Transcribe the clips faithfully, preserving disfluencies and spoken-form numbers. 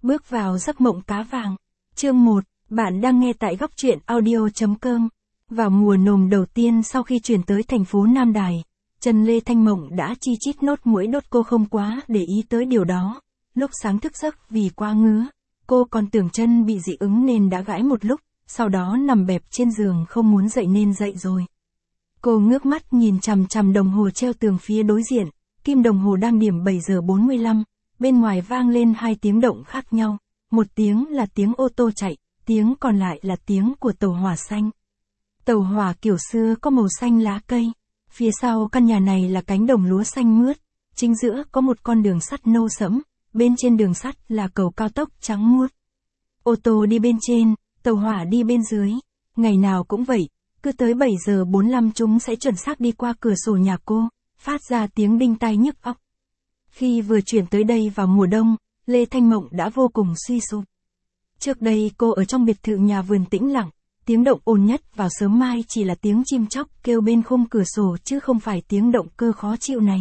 Bước vào giấc mộng cá vàng. Chương một, bạn đang nghe tại góc truyện audio chấm com. Vào mùa nồm đầu tiên sau khi chuyển tới thành phố Nam Đài, Trần Lê Thanh Mộng đã chi chít nốt mũi đốt, cô không quá để ý tới điều đó. Lúc sáng thức giấc vì quá ngứa, cô còn tưởng chân bị dị ứng nên đã gãi một lúc, sau đó nằm bẹp trên giường không muốn dậy nên dậy rồi. Cô ngước mắt nhìn chằm chằm đồng hồ treo tường phía đối diện, kim đồng hồ đang điểm bảy giờ bốn mươi lăm, bên ngoài vang lên hai tiếng động khác nhau, một tiếng là tiếng ô tô chạy, tiếng còn lại là tiếng của tàu hỏa xanh. Tàu hỏa kiểu xưa có màu xanh lá cây, phía sau căn nhà này là cánh đồng lúa xanh mướt, chính giữa có một con đường sắt nâu sẫm, bên trên đường sắt là cầu cao tốc trắng muốt. Ô tô đi bên trên, tàu hỏa đi bên dưới, ngày nào cũng vậy, cứ tới bảy giờ bốn mươi lăm chúng sẽ chuẩn xác đi qua cửa sổ nhà cô, phát ra tiếng đinh tai nhức óc. Khi vừa chuyển tới đây vào mùa đông, Lê Thanh Mộng đã vô cùng suy sụp. Trước đây cô ở trong biệt thự nhà vườn tĩnh lặng, tiếng động ồn nhất vào sớm mai chỉ là tiếng chim chóc kêu bên khung cửa sổ chứ không phải tiếng động cơ khó chịu này.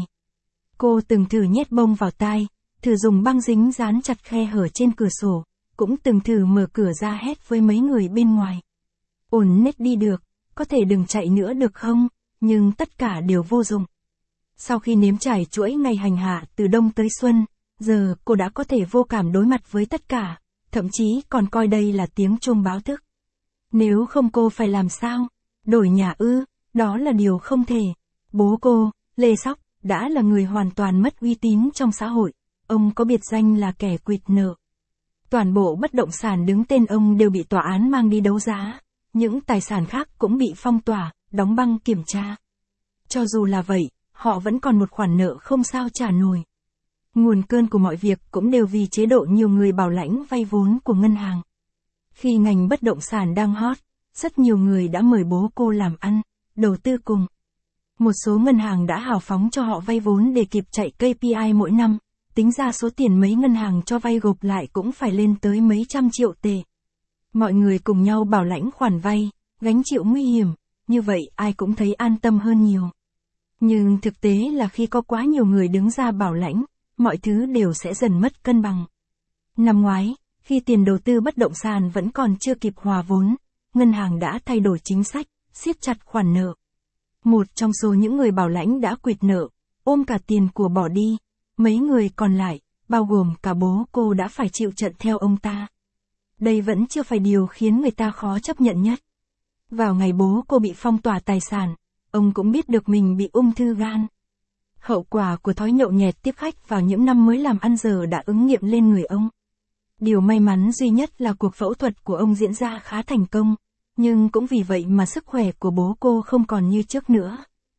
Cô từng thử nhét bông vào tai, thử dùng băng dính dán chặt khe hở trên cửa sổ, cũng từng thử mở cửa ra hét với mấy người bên ngoài. Ổn nết đi được, có thể đừng chạy nữa được không, nhưng tất cả đều vô dụng. Sau khi nếm trải chuỗi ngày hành hạ từ đông tới xuân, giờ cô đã có thể vô cảm đối mặt với tất cả, thậm chí còn coi đây là tiếng chuông báo thức. Nếu không cô phải làm sao? Đổi nhà ư? Đó là điều không thể. Bố cô, Lê Sóc, đã là người hoàn toàn mất uy tín trong xã hội. Ông có biệt danh là kẻ quỵt nợ. Toàn bộ bất động sản đứng tên ông đều bị tòa án mang đi đấu giá. Những tài sản khác cũng bị phong tỏa, đóng băng kiểm tra. Cho dù là vậy, họ vẫn còn một khoản nợ không sao trả nổi. Nguồn cơn của mọi việc cũng đều vì chế độ nhiều người bảo lãnh vay vốn của ngân hàng. Khi ngành bất động sản đang hot, rất nhiều người đã mời bố cô làm ăn, đầu tư cùng. Một số ngân hàng đã hào phóng cho họ vay vốn để kịp chạy ca pê i mỗi năm, tính ra số tiền mấy ngân hàng cho vay gộp lại cũng phải lên tới mấy trăm triệu tệ. Mọi người cùng nhau bảo lãnh khoản vay, gánh chịu nguy hiểm, như vậy ai cũng thấy an tâm hơn nhiều. Nhưng thực tế là khi có quá nhiều người đứng ra bảo lãnh, mọi thứ đều sẽ dần mất cân bằng. Năm ngoái, khi tiền đầu tư bất động sản vẫn còn chưa kịp hòa vốn, ngân hàng đã thay đổi chính sách, siết chặt khoản nợ. Một trong số những người bảo lãnh đã quỵt nợ, ôm cả tiền của bỏ đi, mấy người còn lại, bao gồm cả bố cô đã phải chịu trận theo ông ta. Đây vẫn chưa phải điều khiến người ta khó chấp nhận nhất. Vào ngày bố cô bị phong tỏa tài sản, ông cũng biết được mình bị ung thư gan. Hậu quả của thói nhậu nhẹt tiếp khách vào những năm mới làm ăn giờ đã ứng nghiệm lên người ông. Điều may mắn duy nhất là cuộc phẫu thuật của ông diễn ra khá thành công, nhưng cũng vì vậy mà sức khỏe của bố cô không còn như trước nữa.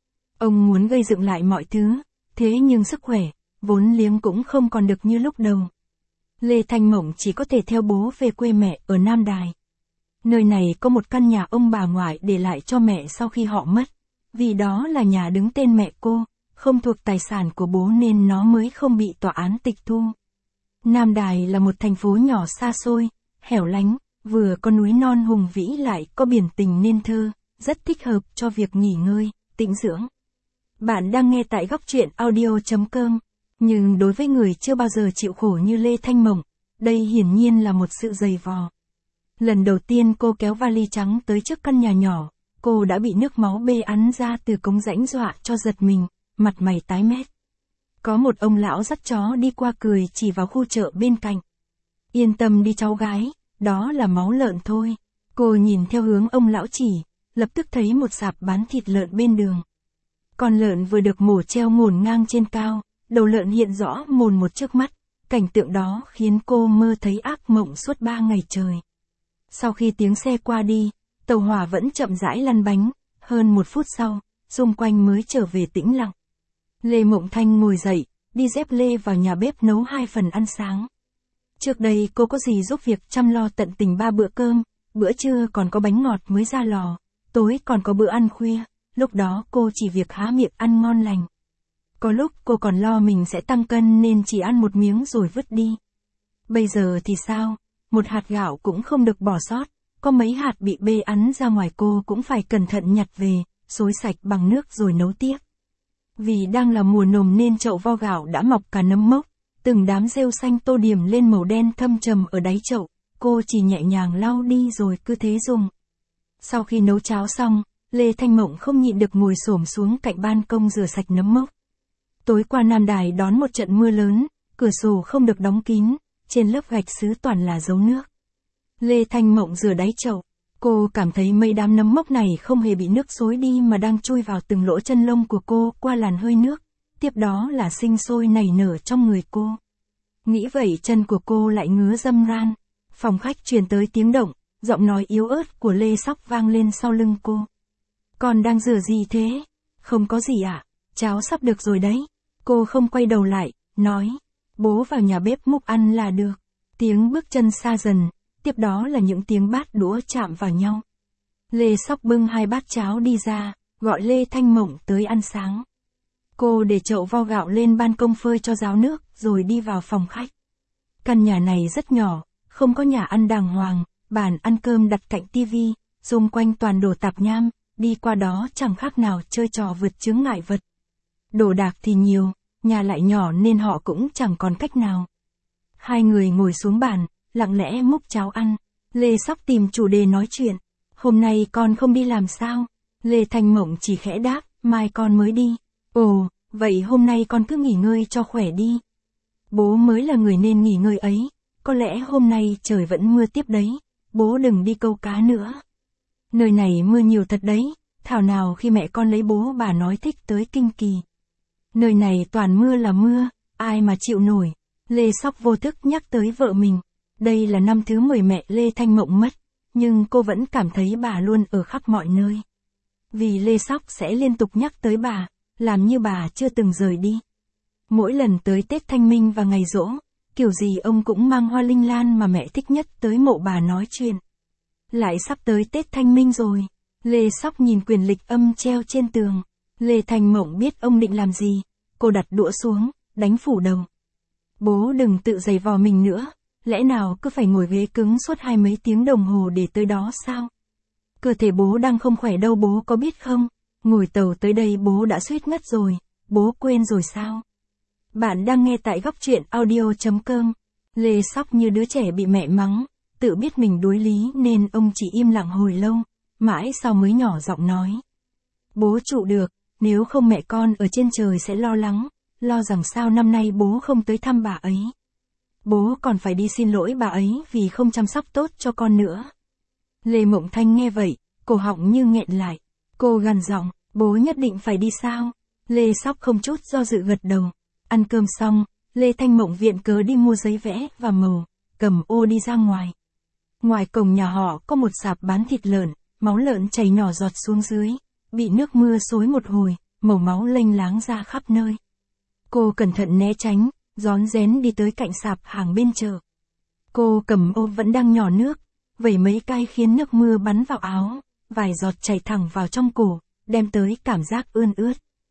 Ông muốn gây dựng lại mọi thứ, thế nhưng sức khỏe, vốn liếng cũng không còn được như lúc đầu. Lê Thanh Mộng chỉ có thể theo bố về quê mẹ ở Nam Đài. Nơi này có một căn nhà ông bà ngoại để lại cho mẹ sau khi họ mất, vì đó là nhà đứng tên mẹ cô, không thuộc tài sản của bố nên nó mới không bị tòa án tịch thu. Nam Đài là một thành phố nhỏ xa xôi, hẻo lánh, vừa có núi non hùng vĩ lại có biển tình nên thơ, rất thích hợp cho việc nghỉ ngơi, tĩnh dưỡng. Bạn đang nghe tại góc truyện audio chấm com, nhưng đối với người chưa bao giờ chịu khổ như Lê Thanh Mộng, đây hiển nhiên là một sự dày vò. Lần đầu tiên cô kéo vali trắng tới trước căn nhà nhỏ, cô đã bị nước máu bê ắn ra từ cống rãnh dọa cho giật mình, mặt mày tái mét. Có một ông lão dắt chó đi qua cười chỉ vào khu chợ bên cạnh. Yên tâm đi cháu gái, đó là máu lợn thôi. Cô nhìn theo hướng ông lão chỉ, lập tức thấy một sạp bán thịt lợn bên đường. Con lợn vừa được mổ treo ngổn ngang trên cao, đầu lợn hiện rõ mồn một trước mắt, cảnh tượng đó khiến cô mơ thấy ác mộng suốt ba ngày trời. Sau khi tiếng xe qua đi, tàu hỏa vẫn chậm rãi lăn bánh, hơn một phút sau, xung quanh mới trở về tĩnh lặng. Lê Mộng Thanh ngồi dậy, đi dép lê vào nhà bếp nấu hai phần ăn sáng. Trước đây cô có gì giúp việc chăm lo tận tình ba bữa cơm, bữa trưa còn có bánh ngọt mới ra lò, tối còn có bữa ăn khuya, lúc đó cô chỉ việc há miệng ăn ngon lành. Có lúc cô còn lo mình sẽ tăng cân nên chỉ ăn một miếng rồi vứt đi. Bây giờ thì sao, một hạt gạo cũng không được bỏ sót, có mấy hạt bị bê ắn ra ngoài cô cũng phải cẩn thận nhặt về, xối sạch bằng nước rồi nấu tiếp. Vì đang là mùa nồm nên chậu vo gạo đã mọc cả nấm mốc, Từng đám rêu xanh tô điểm lên màu đen thâm trầm ở đáy chậu, cô chỉ nhẹ nhàng lau đi rồi cứ thế dùng. Sau khi nấu cháo xong, Lê Thanh Mộng không nhịn được ngồi xổm xuống cạnh ban công rửa sạch nấm mốc. Tối qua Nam Đài đón một trận mưa lớn, cửa sổ không được đóng kín, trên lớp gạch sứ toàn là dấu nước. Lê Thanh Mộng rửa đáy chậu, cô cảm thấy mấy đám nấm mốc này không hề bị nước xối đi mà đang chui vào từng lỗ chân lông của cô qua làn hơi nước, tiếp đó là sinh sôi nảy nở trong người cô. Nghĩ vậy chân của cô lại ngứa râm ran. Phòng khách truyền tới tiếng động, giọng nói yếu ớt của Lê Sóc vang lên sau lưng cô. Con đang rửa gì thế? Không có gì ạ, à? Cháo sắp được rồi đấy. Cô không quay đầu lại, nói. Bố vào nhà bếp múc ăn là được. Tiếng bước chân xa dần, tiếp đó là những tiếng bát đũa chạm vào nhau. Lê Sóc bưng hai bát cháo đi ra, gọi Lê Thanh Mộng tới ăn sáng. Cô để chậu vo gạo lên ban công phơi cho ráo nước, rồi đi vào phòng khách. Căn nhà này rất nhỏ, không có nhà ăn đàng hoàng, bàn ăn cơm đặt cạnh tivi, xung quanh toàn đồ tạp nham, đi qua đó chẳng khác nào chơi trò vượt chướng ngại vật. Đồ đạc thì nhiều, nhà lại nhỏ nên họ cũng chẳng còn cách nào. Hai người ngồi xuống bàn, lặng lẽ múc cháo ăn. Lê Sóc tìm chủ đề nói chuyện. Hôm nay con không đi làm sao? Lê Thanh Mộng chỉ khẽ đáp, mai con mới đi. Ồ, vậy hôm nay con cứ nghỉ ngơi cho khỏe đi. Bố mới là người nên nghỉ ngơi ấy, có lẽ hôm nay trời vẫn mưa tiếp đấy, bố đừng đi câu cá nữa. Nơi này mưa nhiều thật đấy, thảo nào khi mẹ con lấy bố bà nói thích tới Kinh Kỳ. Nơi này toàn mưa là mưa, ai mà chịu nổi. Lê Sóc vô thức nhắc tới vợ mình. Đây là năm thứ mười mẹ Lê Thanh Mộng mất, nhưng cô vẫn cảm thấy bà luôn ở khắp mọi nơi. Vì Lê Sóc sẽ liên tục nhắc tới bà, làm như bà chưa từng rời đi. Mỗi lần tới Tết Thanh Minh và ngày giỗ, kiểu gì ông cũng mang hoa linh lan mà mẹ thích nhất tới mộ bà nói chuyện. Lại sắp tới Tết Thanh Minh rồi. Lê Sóc nhìn quyển lịch âm treo trên tường. Lê Thanh Mộng biết ông định làm gì. Cô đặt đũa xuống, đánh phủ đầu. Bố đừng tự giày vò mình nữa. Lẽ nào cứ phải ngồi ghế cứng suốt hai mấy tiếng đồng hồ để tới đó sao? Cơ thể bố đang không khỏe đâu bố có biết không? Ngồi tàu tới đây bố đã suýt ngất rồi. Bố quên rồi sao? Bạn đang nghe tại góc truyện audio chấm com. Lê Sóc như đứa trẻ bị mẹ mắng, tự biết mình đuối lý nên ông chỉ im lặng hồi lâu, mãi sau mới nhỏ giọng nói. Bố trụ được, nếu không mẹ con ở trên trời sẽ lo lắng, lo rằng sao năm nay bố không tới thăm bà ấy. Bố còn phải đi xin lỗi bà ấy vì không chăm sóc tốt cho con nữa. Lê Mộng Thanh nghe vậy, cổ họng như nghẹn lại. Cô gằn giọng, bố nhất định phải đi sao? Lê Sóc không chút do dự gật đầu. Ăn cơm xong, Lê Thanh Mộng viện cớ đi mua giấy vẽ và màu, cầm ô đi ra ngoài. Ngoài cổng nhà họ có một sạp bán thịt lợn, máu lợn chảy nhỏ giọt xuống dưới, bị nước mưa xối một hồi, màu máu lênh láng ra khắp nơi. Cô cẩn thận né tránh, rón rén đi tới cạnh sạp hàng bên chợ. Cô cầm ô vẫn đang nhỏ nước, vẩy mấy cái khiến nước mưa bắn vào áo, vài giọt chảy thẳng vào trong cổ, đem tới cảm giác ươn ướt.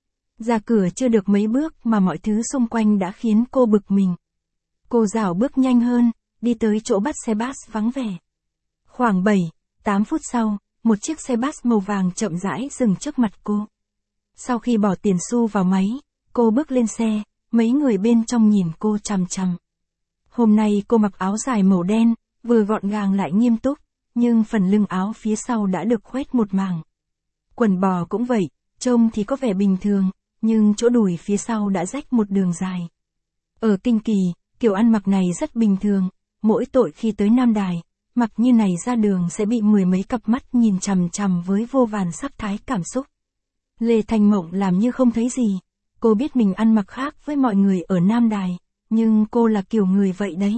Ra cửa chưa được mấy bước mà mọi thứ xung quanh đã khiến cô bực mình. Cô rảo bước nhanh hơn, đi tới chỗ bắt xe bus vắng vẻ. Khoảng bảy, tám phút sau, một chiếc xe bus màu vàng chậm rãi dừng trước mặt cô. Sau khi bỏ tiền xu vào máy, cô bước lên xe, mấy người bên trong nhìn cô chằm chằm. Hôm nay cô mặc áo dài màu đen, vừa gọn gàng lại nghiêm túc, nhưng phần lưng áo phía sau đã được khoét một mảng. Quần bò cũng vậy, trông thì có vẻ bình thường, nhưng chỗ đùi phía sau đã rách một đường dài. Ở Kinh Kỳ, kiểu ăn mặc này rất bình thường, mỗi tội khi tới Nam Đài, mặc như này ra đường sẽ bị mười mấy cặp mắt nhìn chằm chằm với vô vàn sắc thái cảm xúc. Lê Thanh Mộng làm như không thấy gì, cô biết mình ăn mặc khác với mọi người ở Nam Đài, nhưng cô là kiểu người vậy đấy.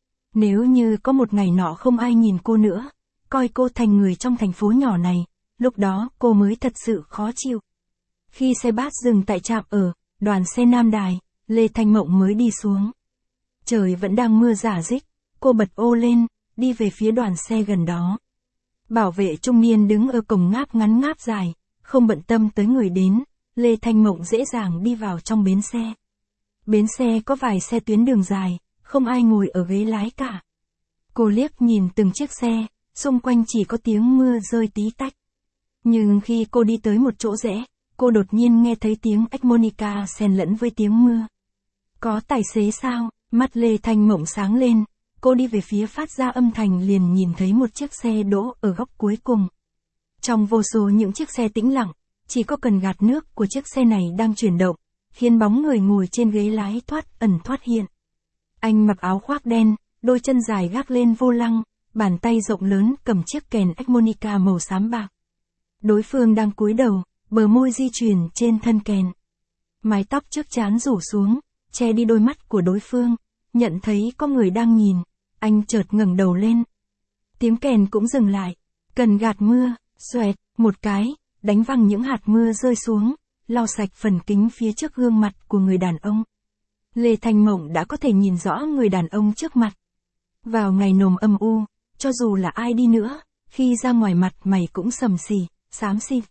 Nếu như có một ngày nọ không ai nhìn cô nữa, coi cô thành người trong thành phố nhỏ này, lúc đó cô mới thật sự khó chịu. Khi xe bus dừng tại trạm ở, đoàn xe Nam Đài, Lê Thanh Mộng mới đi xuống. Trời vẫn đang mưa rả rích, cô bật ô lên, đi về phía đoàn xe gần đó. Bảo vệ trung niên đứng ở cổng ngáp ngắn ngáp dài, không bận tâm tới người đến, Lê Thanh Mộng dễ dàng đi vào trong bến xe. Bến xe có vài xe tuyến đường dài, không ai ngồi ở ghế lái cả. Cô liếc nhìn từng chiếc xe, xung quanh chỉ có tiếng mưa rơi tí tách. Nhưng khi cô đi tới một chỗ rẽ, cô đột nhiên nghe thấy tiếng harmonica xen lẫn với tiếng mưa. Có tài xế sao? Mắt Lê Thanh Mộng sáng lên, cô đi về phía phát ra âm thanh liền nhìn thấy một chiếc xe đỗ ở góc cuối cùng. Trong vô số những chiếc xe tĩnh lặng, chỉ có cần gạt nước của chiếc xe này đang chuyển động, khiến bóng người ngồi trên ghế lái thoát ẩn thoát hiện. Anh mặc áo khoác đen, đôi chân dài gác lên vô lăng, bàn tay rộng lớn cầm chiếc kèn harmonica màu xám bạc. Đối phương đang cúi đầu, bờ môi di chuyển trên thân kèn. Mái tóc trước trán rủ xuống, che đi đôi mắt của đối phương, nhận thấy có người đang nhìn, anh chợt ngẩng đầu lên. Tiếng kèn cũng dừng lại, cần gạt mưa, xoẹt, một cái, đánh văng những hạt mưa rơi xuống, lau sạch phần kính phía trước gương mặt của người đàn ông. Lê Thanh Mộng đã có thể nhìn rõ người đàn ông trước mặt. Vào ngày nồm âm u, cho dù là ai đi nữa, khi ra ngoài mặt mày cũng sầm xì, xám xịt.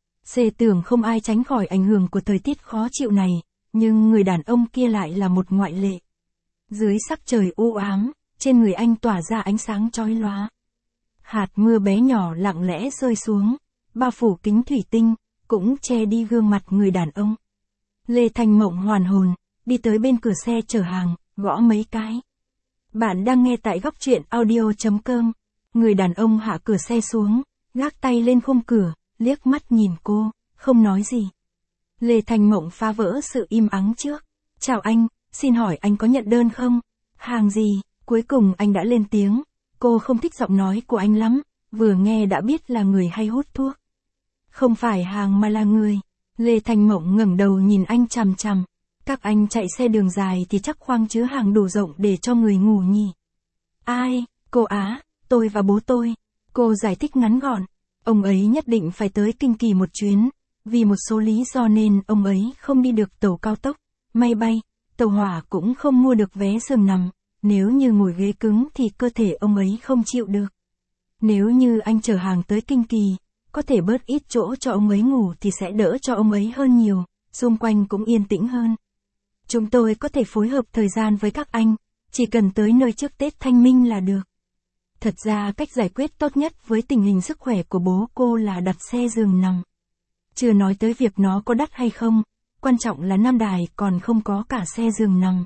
Xê tưởng không ai tránh khỏi ảnh hưởng của thời tiết khó chịu này, nhưng người đàn ông kia lại là một ngoại lệ. Dưới sắc trời u ám, trên người anh tỏa ra ánh sáng chói lóa. Hạt mưa bé nhỏ lặng lẽ rơi xuống, bao phủ kính thủy tinh, cũng che đi gương mặt người đàn ông. Lê Thanh Mộng hoàn hồn, đi tới bên cửa xe chở hàng, gõ mấy cái. Bạn đang nghe tại góc truyện audio chấm com. Người đàn ông hạ cửa xe xuống, gác tay lên khung cửa, liếc mắt nhìn cô, không nói gì. Lê Thanh Mộng phá vỡ sự im ắng trước. Chào anh, xin hỏi anh có nhận đơn không? Hàng gì? Cuối cùng anh đã lên tiếng. Cô không thích giọng nói của anh lắm, vừa nghe đã biết là người hay hút thuốc. Không phải hàng mà là người. Lê Thanh Mộng ngẩng đầu nhìn anh chằm chằm. Các anh chạy xe đường dài thì chắc khoang chứa hàng đủ rộng để cho người ngủ nhỉ. Ai? Cô Á, tôi và bố tôi. Cô giải thích ngắn gọn. Ông ấy nhất định phải tới Kinh Kỳ một chuyến. Vì một số lý do nên ông ấy không đi được tàu cao tốc, máy bay, tàu hỏa cũng không mua được vé giường nằm. Nếu như ngồi ghế cứng thì cơ thể ông ấy không chịu được. Nếu như anh chở hàng tới Kinh Kỳ, có thể bớt ít chỗ cho ông ấy ngủ thì sẽ đỡ cho ông ấy hơn nhiều, xung quanh cũng yên tĩnh hơn. Chúng tôi có thể phối hợp thời gian với các anh, chỉ cần tới nơi trước Tết Thanh Minh là được. Thật ra cách giải quyết tốt nhất với tình hình sức khỏe của bố cô là đặt xe giường nằm. Chưa nói tới việc nó có đắt hay không, quan trọng là Nam Đài còn không có cả xe giường nằm.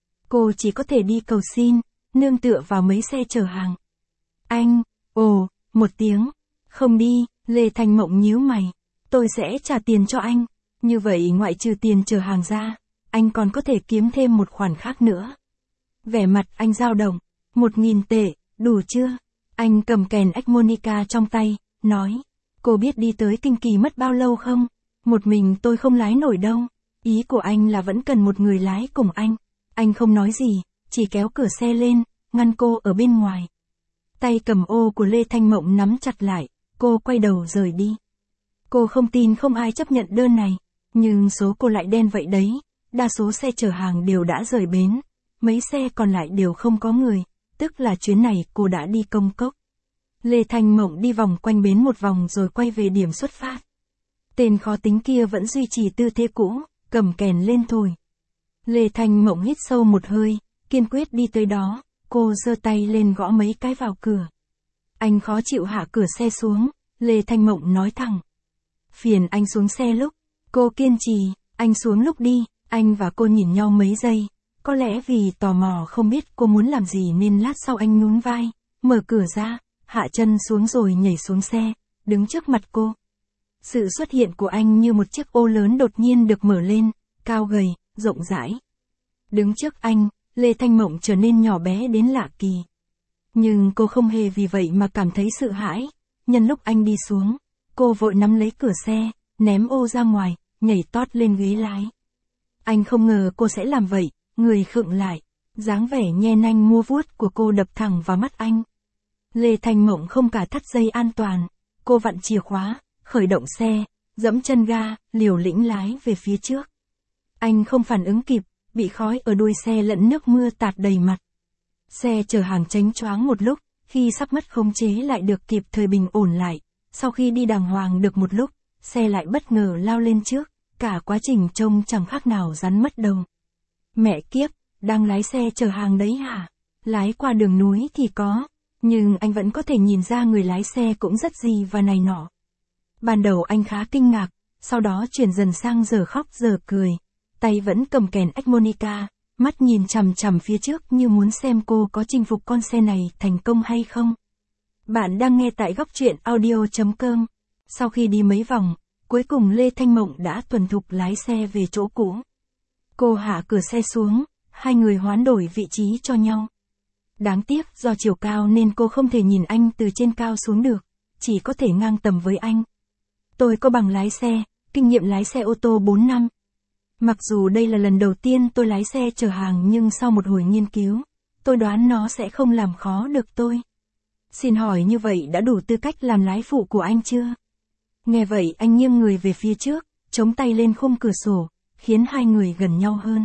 Cô chỉ có thể đi cầu xin, nương tựa vào mấy xe chở hàng. Anh, ồ, một tiếng, không đi, Lê Thanh Mộng nhíu mày. Tôi sẽ trả tiền cho anh, như vậy ngoại trừ tiền chở hàng ra, anh còn có thể kiếm thêm một khoản khác nữa. Vẻ mặt anh dao động, một nghìn tệ, đủ chưa? Anh cầm kèn harmonica trong tay, nói, cô biết đi tới Kinh Kỳ mất bao lâu không? Một mình tôi không lái nổi đâu. Ý của anh là vẫn cần một người lái cùng anh. Anh không nói gì, chỉ kéo cửa xe lên, ngăn cô ở bên ngoài. Tay cầm ô của Lê Thanh Mộng nắm chặt lại, cô quay đầu rời đi. Cô không tin không ai chấp nhận đơn này, nhưng số cô lại đen vậy đấy, đa số xe chở hàng đều đã rời bến, mấy xe còn lại đều không có người, tức là chuyến này cô đã đi công cốc. Lê Thanh Mộng đi vòng quanh bến một vòng rồi quay về điểm xuất phát. Tên khó tính kia vẫn duy trì tư thế cũ, cầm kèn lên thổi. Lê Thanh Mộng hít sâu một hơi, kiên quyết đi tới đó, cô giơ tay lên gõ mấy cái vào cửa. Anh khó chịu hạ cửa xe xuống, Lê Thanh Mộng nói thẳng. Phiền anh xuống xe lúc. Cô kiên trì, anh xuống lúc đi, anh và cô nhìn nhau mấy giây. Có lẽ vì tò mò không biết cô muốn làm gì nên lát sau anh nhún vai, mở cửa ra, hạ chân xuống rồi nhảy xuống xe, đứng trước mặt cô. Sự xuất hiện của anh như một chiếc ô lớn đột nhiên được mở lên, cao gầy, rộng rãi. Đứng trước anh, Lê Thanh Mộng trở nên nhỏ bé đến lạ kỳ. Nhưng cô không hề vì vậy mà cảm thấy sợ hãi. Nhân lúc anh đi xuống, cô vội nắm lấy cửa xe, ném ô ra ngoài, nhảy tót lên ghế lái. Anh không ngờ cô sẽ làm vậy, người khựng lại, dáng vẻ nhe nanh mua vuốt của cô đập thẳng vào mắt anh. Lê Thanh Mộng không cả thắt dây an toàn, cô vặn chìa khóa, khởi động xe, dẫm chân ga, liều lĩnh lái về phía trước. Anh không phản ứng kịp, bị khói ở đuôi xe lẫn nước mưa tạt đầy mặt. Xe chở hàng chánh choáng một lúc, khi sắp mất khống chế lại được kịp thời bình ổn lại. Sau khi đi đàng hoàng được một lúc, xe lại bất ngờ lao lên trước, cả quá trình trông chẳng khác nào rắn mất đầu. Mẹ kiếp, đang lái xe chở hàng đấy hả? Lái qua đường núi thì có, nhưng anh vẫn có thể nhìn ra người lái xe cũng rất gì và này nọ. Ban đầu anh khá kinh ngạc, sau đó chuyển dần sang giờ khóc giờ cười, tay vẫn cầm kèn harmonica, mắt nhìn chằm chằm phía trước như muốn xem cô có chinh phục con xe này thành công hay không. Bạn đang nghe tại góc truyện audio.com. Sau khi đi mấy vòng, cuối cùng Lê Thanh Mộng đã thuần thục lái xe về chỗ cũ. Cô hạ cửa xe xuống, hai người hoán đổi vị trí cho nhau. Đáng tiếc do chiều cao nên cô không thể nhìn anh từ trên cao xuống được, chỉ có thể ngang tầm với anh. Tôi có bằng lái xe, kinh nghiệm lái xe ô tô bốn năm. Mặc dù đây là lần đầu tiên tôi lái xe chở hàng nhưng sau một hồi nghiên cứu, tôi đoán nó sẽ không làm khó được tôi. Xin hỏi như vậy đã đủ tư cách làm lái phụ của anh chưa? Nghe vậy anh nghiêng người về phía trước, chống tay lên khung cửa sổ, khiến hai người gần nhau hơn.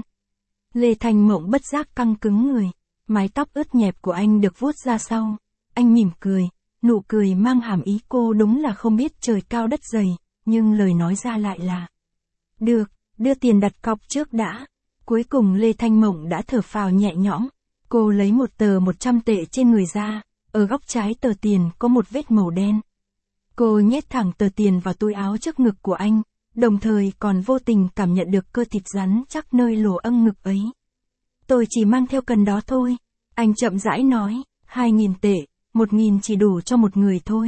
Lê Thanh Mộng bất giác căng cứng người, mái tóc ướt nhẹp của anh được vuốt ra sau. Anh mỉm cười, nụ cười mang hàm ý cô đúng là không biết trời cao đất dày, nhưng lời nói ra lại là: được, đưa tiền đặt cọc trước đã. Cuối cùng Lê Thanh Mộng đã thở phào nhẹ nhõm. Cô lấy một tờ một trăm tệ trên người ra, ở góc trái tờ tiền có một vết màu đen. Cô nhét thẳng tờ tiền vào túi áo trước ngực của anh, đồng thời còn vô tình cảm nhận được cơ thịt rắn chắc nơi lỗ âng ngực ấy. Tôi chỉ mang theo cần đó thôi. Anh chậm rãi nói, hai nghìn tệ, một nghìn chỉ đủ cho một người thôi.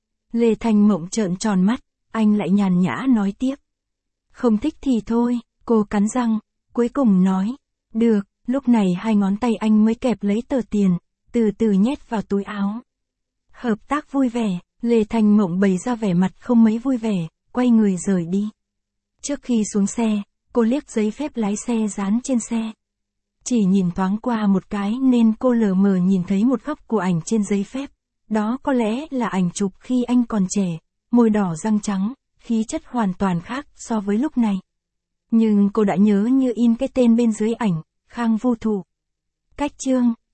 Lê Thanh Mộng trợn tròn mắt, anh lại nhàn nhã nói tiếp. Không thích thì thôi, cô cắn răng, cuối cùng nói. Được, lúc này hai ngón tay anh mới kẹp lấy tờ tiền, từ từ nhét vào túi áo. Hợp tác vui vẻ, Lê Thanh Mộng bày ra vẻ mặt không mấy vui vẻ, quay người rời đi. Trước khi xuống xe, cô liếc giấy phép lái xe dán trên xe. Chỉ nhìn thoáng qua một cái nên cô lờ mờ nhìn thấy một góc của ảnh trên giấy phép. Đó có lẽ là ảnh chụp khi anh còn trẻ, môi đỏ răng trắng, khí chất hoàn toàn khác so với lúc này. Nhưng cô đã nhớ như in cái tên bên dưới ảnh, Khang Vô Thụ. Cách chương